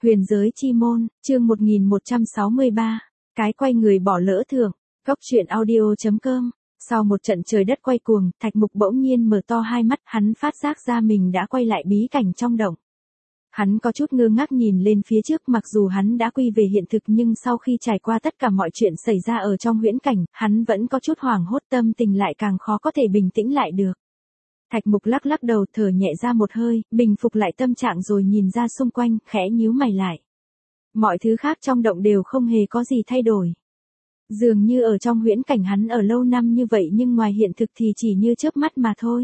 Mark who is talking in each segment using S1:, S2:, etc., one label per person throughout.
S1: Huyền giới chi môn, chương 1163. Cái quay người bỏ lỡ thưởng. Góc truyện audio.com. Sau một trận trời đất quay cuồng, Thạch Mục bỗng nhiên mở to hai mắt, hắn phát giác ra mình đã quay lại bí cảnh trong động. Hắn có chút ngơ ngác nhìn lên phía trước, mặc dù hắn đã quy về hiện thực nhưng sau khi trải qua tất cả mọi chuyện xảy ra ở trong huyễn cảnh, hắn vẫn có chút hoảng hốt, tâm tình lại càng khó có thể bình tĩnh lại được. Thạch Mục lắc lắc đầu, thở nhẹ ra một hơi, bình phục lại tâm trạng rồi nhìn ra xung quanh, khẽ nhíu mày lại. Mọi thứ khác trong động đều không hề có gì thay đổi. Dường như ở trong huyễn cảnh hắn ở lâu năm như vậy nhưng ngoài hiện thực thì chỉ như chớp mắt mà thôi.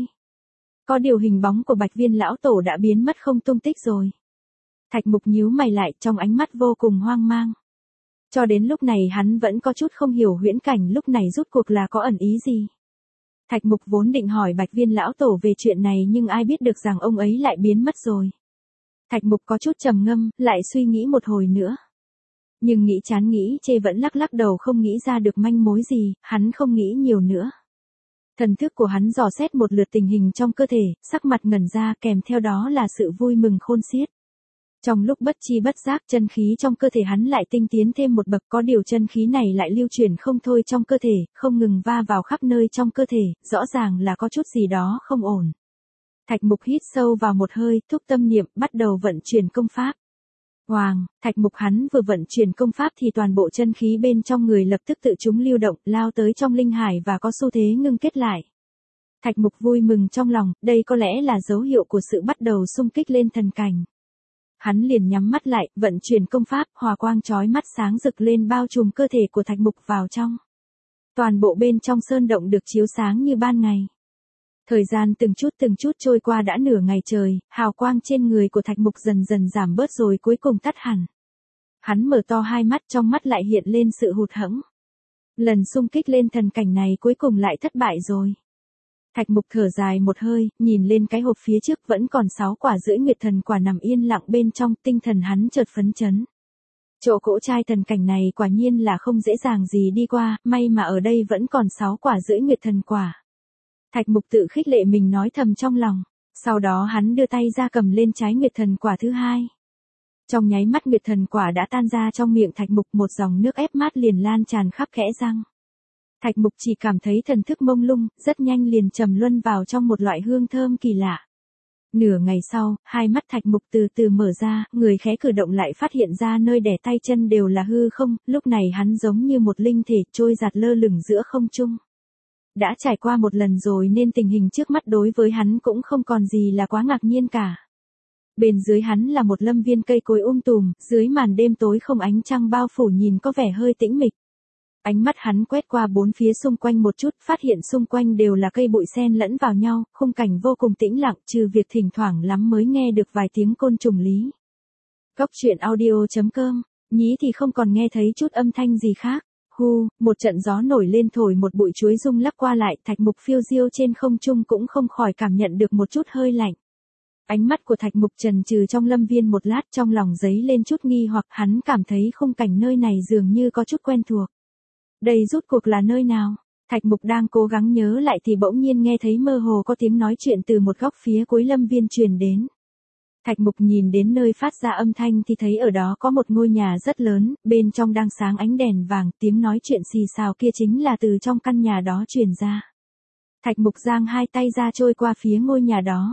S1: Có điều hình bóng của Bạch Viên lão tổ đã biến mất không tung tích rồi. Thạch Mục nhíu mày lại, trong ánh mắt vô cùng hoang mang. Cho đến lúc này hắn vẫn có chút không hiểu huyễn cảnh lúc này rốt cuộc là có ẩn ý gì. Thạch Mục vốn định hỏi Bạch Viên lão tổ về chuyện này nhưng ai biết được rằng ông ấy lại biến mất rồi. Thạch Mục có chút trầm ngâm, lại suy nghĩ một hồi nữa. Nhưng nghĩ chán nghĩ chê vẫn lắc lắc đầu không nghĩ ra được manh mối gì, hắn không nghĩ nhiều nữa. Thần thức của hắn dò xét một lượt tình hình trong cơ thể, sắc mặt ngẩn ra, kèm theo đó là sự vui mừng khôn xiết. Trong lúc bất chi bất giác, chân khí trong cơ thể hắn lại tinh tiến thêm một bậc, có điều chân khí này lại lưu chuyển không thôi trong cơ thể, không ngừng va vào khắp nơi trong cơ thể, rõ ràng là có chút gì đó không ổn. Thạch Mục hít sâu vào một hơi, thúc tâm niệm, bắt đầu vận chuyển công pháp. Hoàng, Thạch Mục hắn vừa vận chuyển công pháp thì toàn bộ chân khí bên trong người lập tức tự chúng lưu động, lao tới trong linh hải và có xu thế ngưng kết lại. Thạch Mục vui mừng trong lòng, đây có lẽ là dấu hiệu của sự bắt đầu xung kích lên thần cảnh. Hắn liền nhắm mắt lại, vận chuyển công pháp, hòa quang chói mắt sáng rực lên bao trùm cơ thể của Thạch Mục vào trong. Toàn bộ bên trong sơn động được chiếu sáng như ban ngày. Thời gian từng chút trôi qua đã nửa ngày trời, hào quang trên người của Thạch Mục dần dần giảm bớt rồi cuối cùng tắt hẳn. Hắn mở to hai mắt, trong mắt lại hiện lên sự hụt hẫng. Lần xung kích lên thần cảnh này cuối cùng lại thất bại rồi. Thạch Mục thở dài một hơi, nhìn lên cái hộp phía trước vẫn còn 6 quả rưỡi nguyệt thần quả nằm yên lặng bên trong, tinh thần hắn chợt phấn chấn. Chỗ cỗ trai thần cảnh này quả nhiên là không dễ dàng gì đi qua, may mà ở đây vẫn còn 6 quả rưỡi nguyệt thần quả. Thạch Mục tự khích lệ mình nói thầm trong lòng, sau đó hắn đưa tay ra cầm lên trái nguyệt thần quả thứ hai. Trong nháy mắt nguyệt thần quả đã tan ra trong miệng Thạch Mục, một dòng nước ép mát liền lan tràn khắp kẽ răng. Thạch Mục chỉ cảm thấy thần thức mông lung, rất nhanh liền trầm luân vào trong một loại hương thơm kỳ lạ. Nửa ngày sau, hai mắt Thạch Mục từ từ mở ra, người khẽ cử động lại phát hiện ra nơi đè tay chân đều là hư không, lúc này hắn giống như một linh thể trôi giạt lơ lửng giữa không trung. Đã trải qua một lần rồi nên tình hình trước mắt đối với hắn cũng không còn gì là quá ngạc nhiên cả. Bên dưới hắn là một lâm viên cây cối tùm, dưới màn đêm tối không ánh trăng bao phủ nhìn có vẻ hơi tĩnh mịch. Ánh mắt hắn quét qua bốn phía xung quanh một chút, phát hiện xung quanh đều là cây bụi xen lẫn vào nhau, khung cảnh vô cùng tĩnh lặng, trừ việc thỉnh thoảng lắm mới nghe được vài tiếng côn trùng lý. Góc truyện audio.com, nhí thì không còn nghe thấy chút âm thanh gì khác. Hu, một trận gió nổi lên thổi một bụi chuối rung lắc qua lại, Thạch Mục phiêu diêu trên không trung cũng không khỏi cảm nhận được một chút hơi lạnh. Ánh mắt của Thạch Mục chần chừ trong lâm viên một lát, trong lòng dấy lên chút nghi hoặc, hắn cảm thấy khung cảnh nơi này dường như có chút quen thuộc. Đây rốt cuộc là nơi nào? Thạch Mục đang cố gắng nhớ lại thì bỗng nhiên nghe thấy mơ hồ có tiếng nói chuyện từ một góc phía cuối lâm viên truyền đến. Thạch Mục nhìn đến nơi phát ra âm thanh thì thấy ở đó có một ngôi nhà rất lớn, bên trong đang sáng ánh đèn vàng, tiếng nói chuyện xì xào kia chính là từ trong căn nhà đó truyền ra. Thạch Mục giang hai tay ra trôi qua phía ngôi nhà đó.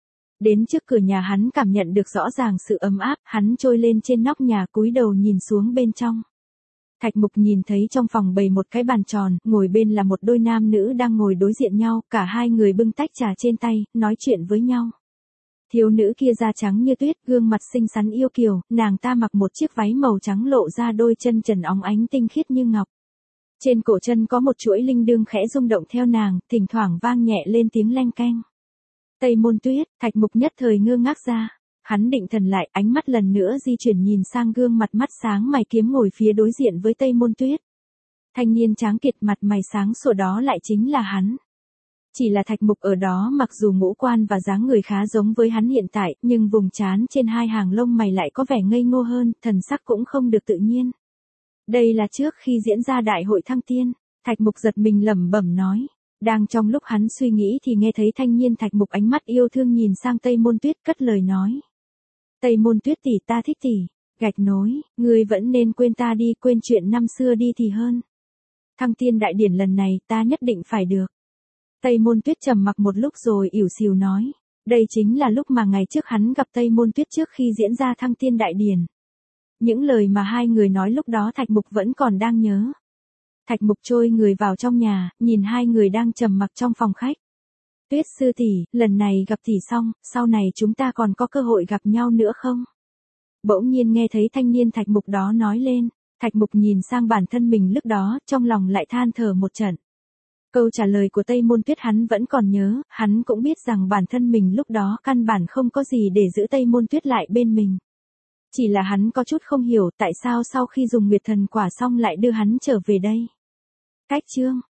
S1: Đến trước cửa nhà hắn cảm nhận được rõ ràng sự ấm áp, hắn trôi lên trên nóc nhà cúi đầu nhìn xuống bên trong. Thạch Mục nhìn thấy trong phòng bày một cái bàn tròn, ngồi bên là một đôi nam nữ đang ngồi đối diện nhau, cả hai người bưng tách trà trên tay, nói chuyện với nhau. Thiếu nữ kia da trắng như tuyết, gương mặt xinh xắn yêu kiều, nàng ta mặc một chiếc váy màu trắng lộ ra đôi chân trần óng ánh tinh khiết như ngọc. Trên cổ chân có một chuỗi linh đương khẽ rung động theo nàng, thỉnh thoảng vang nhẹ lên tiếng leng keng. Tây Môn Tuyết, Thạch Mục nhất thời ngơ ngác ra. Hắn định thần lại, ánh mắt lần nữa di chuyển nhìn sang gương mặt mắt sáng mày kiếm ngồi phía đối diện với Tây Môn Tuyết. Thanh niên tráng kiệt mặt mày sáng sủa đó lại chính là hắn. Chỉ là Thạch Mục ở đó mặc dù ngũ quan và dáng người khá giống với hắn hiện tại, nhưng vùng trán trên hai hàng lông mày lại có vẻ ngây ngô hơn, thần sắc cũng không được tự nhiên. Đây là trước khi diễn ra đại hội thăng tiên, Thạch Mục giật mình lẩm bẩm nói. Đang trong lúc hắn suy nghĩ thì nghe thấy thanh niên Thạch Mục ánh mắt yêu thương nhìn sang Tây Môn Tuyết cất lời nói. Tây Môn Tuyết tỷ, ta thích tỷ. Gạch nối, ngươi vẫn nên quên ta đi, quên chuyện năm xưa đi thì hơn. Thăng tiên đại điển lần này ta nhất định phải được. Tây Môn Tuyết trầm mặc một lúc rồi ỉu xìu nói. Đây chính là lúc mà ngày trước hắn gặp Tây Môn Tuyết trước khi diễn ra thăng tiên đại điển. Những lời mà hai người nói lúc đó Thạch Mục vẫn còn đang nhớ. Thạch Mục trôi người vào trong nhà, nhìn hai người đang trầm mặc trong phòng khách. Tuyết sư tỷ, lần này gặp tỷ xong, sau này chúng ta còn có cơ hội gặp nhau nữa không? Bỗng nhiên nghe thấy thanh niên Thạch Mục đó nói lên. Thạch Mục nhìn sang bản thân mình lúc đó, trong lòng lại than thở một trận. Câu trả lời của Tây Môn Tuyết hắn vẫn còn nhớ, hắn cũng biết rằng bản thân mình lúc đó căn bản không có gì để giữ Tây Môn Tuyết lại bên mình. Chỉ là hắn có chút không hiểu tại sao sau khi dùng Nguyệt Thần Quả xong lại đưa hắn trở về đây. Cách chương